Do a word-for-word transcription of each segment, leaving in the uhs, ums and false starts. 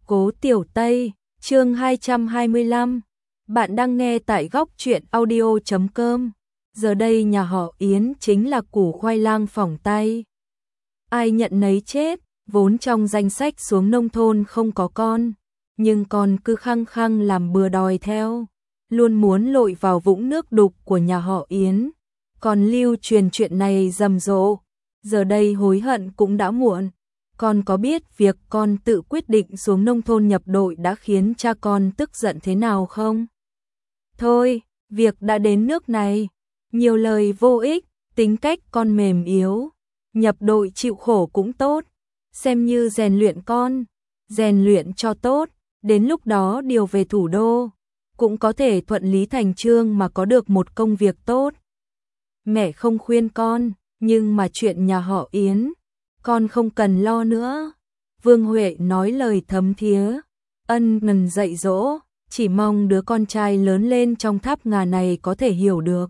Cố Tiểu Tây, chương hai trăm hai mươi lăm. Bạn đang nghe tại góc truyện audio chấm com. Giờ đây nhà họ Yến chính là củ khoai lang phỏng tay. Ai nhận nấy chết, vốn trong danh sách xuống nông thôn không có con, nhưng con cứ khăng khăng làm bừa đòi theo, luôn muốn lội vào vũng nước đục của nhà họ Yến. Còn lưu truyền chuyện này rầm rộ, giờ đây hối hận cũng đã muộn. Con có biết việc con tự quyết định xuống nông thôn nhập đội đã khiến cha con tức giận thế nào không? Thôi, việc đã đến nước này, nhiều lời vô ích, tính cách con mềm yếu, nhập đội chịu khổ cũng tốt, xem như rèn luyện con, rèn luyện cho tốt, đến lúc đó điều về thủ đô, cũng có thể thuận lý thành chương mà có được một công việc tốt. Mẹ không khuyên con, nhưng mà chuyện nhà họ Yến, con không cần lo nữa. Vương Huệ nói lời thấm thía, ân cần dạy dỗ, chỉ mong đứa con trai lớn lên trong tháp ngà này có thể hiểu được.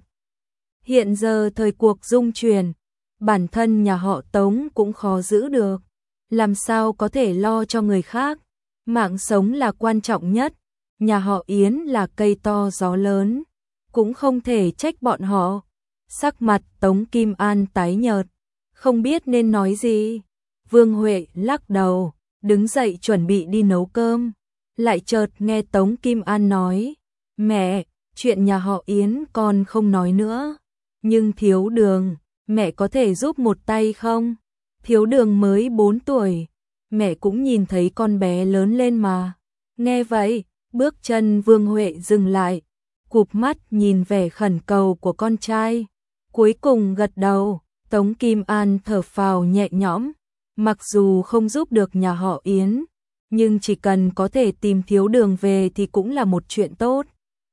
Hiện giờ thời cuộc dung chuyển, bản thân nhà họ Tống cũng khó giữ được, làm sao có thể lo cho người khác, mạng sống là quan trọng nhất, nhà họ Yến là cây to gió lớn, cũng không thể trách bọn họ. Sắc mặt Tống Kim An tái nhợt, không biết nên nói gì. Vương Huệ lắc đầu, đứng dậy chuẩn bị đi nấu cơm, lại chợt nghe Tống Kim An nói, mẹ, chuyện nhà họ Yến con không nói nữa, nhưng Thiếu Đường, mẹ có thể giúp một tay không? Thiếu Đường mới bốn tuổi, mẹ cũng nhìn thấy con bé lớn lên mà. Nghe vậy, bước chân Vương Huệ dừng lại, cụp mắt nhìn vẻ khẩn cầu của con trai, cuối cùng gật đầu. Tống Kim An thở phào nhẹ nhõm, mặc dù không giúp được nhà họ Yến, nhưng chỉ cần có thể tìm Thiếu Đường về thì cũng là một chuyện tốt.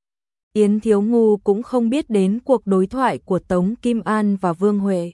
Yến Thiếu Ngu cũng không biết đến cuộc đối thoại của Tống Kim An và Vương Huệ.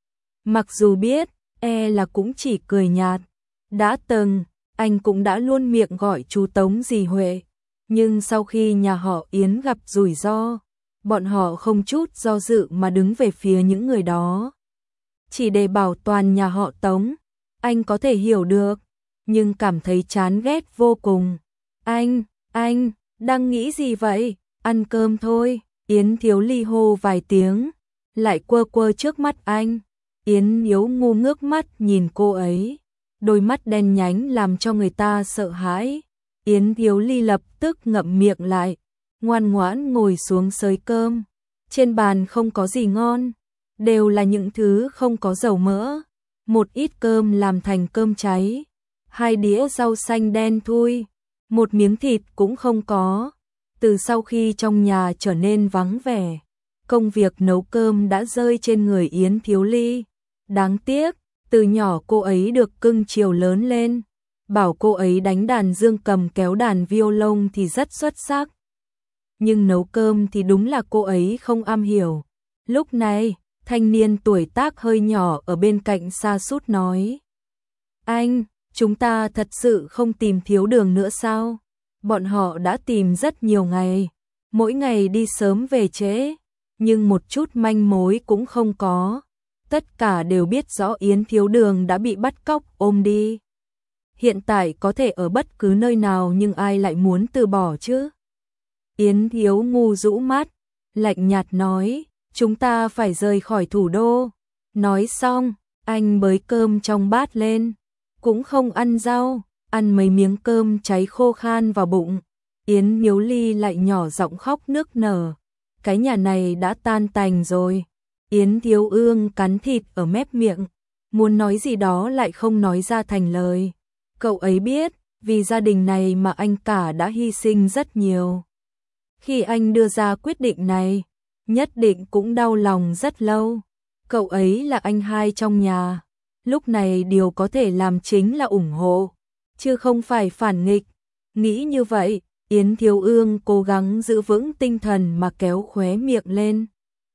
Mặc dù biết, e là cũng chỉ cười nhạt. Đã từng, anh cũng đã luôn miệng gọi chú Tống dì Huệ, nhưng sau khi nhà họ Yến gặp rủi ro, bọn họ không chút do dự mà đứng về phía những người đó. Chỉ để bảo toàn nhà họ Tống, anh có thể hiểu được, nhưng cảm thấy chán ghét vô cùng. Anh, anh, đang nghĩ gì vậy? Ăn cơm thôi. Yến Thiếu Ly hô vài tiếng, lại quơ quơ trước mắt anh. Yến Thiếu Ngu ngước mắt nhìn cô ấy, đôi mắt đen nhánh làm cho người ta sợ hãi. Yến Thiếu Ly lập tức ngậm miệng lại, ngoan ngoãn ngồi xuống xới cơm. Trên bàn không có gì ngon, đều là những thứ không có dầu mỡ, một ít cơm làm thành cơm cháy, hai đĩa rau xanh đen thui, một miếng thịt cũng không có. Từ sau khi trong nhà trở nên vắng vẻ, công việc nấu cơm đã rơi trên người Yến Thiếu Ly. Đáng tiếc, từ nhỏ cô ấy được cưng chiều lớn lên, bảo cô ấy đánh đàn dương cầm kéo đàn violon thì rất xuất sắc. Nhưng nấu cơm thì đúng là cô ấy không am hiểu. Lúc này, thanh niên tuổi tác hơi nhỏ ở bên cạnh sa sút nói, anh, chúng ta thật sự không tìm Thiếu Đường nữa sao? Bọn họ đã tìm rất nhiều ngày, mỗi ngày đi sớm về trễ, nhưng một chút manh mối cũng không có. Tất cả đều biết rõ Yến Thiếu Đường đã bị bắt cóc ôm đi. Hiện tại có thể ở bất cứ nơi nào, nhưng ai lại muốn từ bỏ chứ? Yến Thiếu Ngu rũ mắt, lạnh nhạt nói, chúng ta phải rời khỏi thủ đô. Nói xong, anh bới cơm trong bát lên, cũng không ăn rau, ăn mấy miếng cơm cháy khô khan vào bụng. Yến Thiếu Ly lại nhỏ giọng khóc nức nở, cái nhà này đã tan tành rồi. Yến Thiếu Ương cắn thịt ở mép miệng, muốn nói gì đó lại không nói ra thành lời. Cậu ấy biết, vì gia đình này mà anh cả đã hy sinh rất nhiều. Khi anh đưa ra quyết định này, nhất định cũng đau lòng rất lâu. Cậu ấy là anh hai trong nhà, lúc này điều có thể làm chính là ủng hộ, chứ không phải phản nghịch. Nghĩ như vậy, Yến Thiếu Ương cố gắng giữ vững tinh thần mà kéo khóe miệng lên.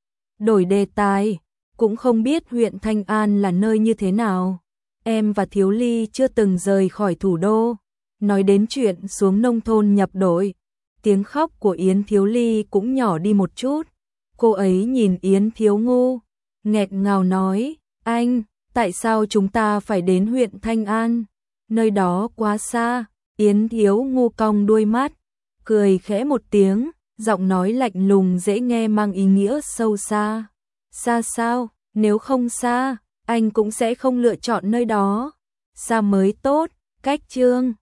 Đổi đề tài, cũng không biết huyện Thanh An là nơi như thế nào. Em và Thiếu Ly chưa từng rời khỏi thủ đô. Nói đến chuyện xuống nông thôn nhập đội, tiếng khóc của Yến Thiếu Ly cũng nhỏ đi một chút. Cô ấy nhìn Yến Thiếu Ngu, nghẹt ngào nói, anh, tại sao chúng ta phải đến huyện Thanh An? Nơi đó quá xa. Yến Thiếu Ngu cong đuôi mắt, cười khẽ một tiếng, giọng nói lạnh lùng dễ nghe mang ý nghĩa sâu xa. Xa sao? Nếu không xa, anh cũng sẽ không lựa chọn nơi đó. Xa mới tốt, cách Trương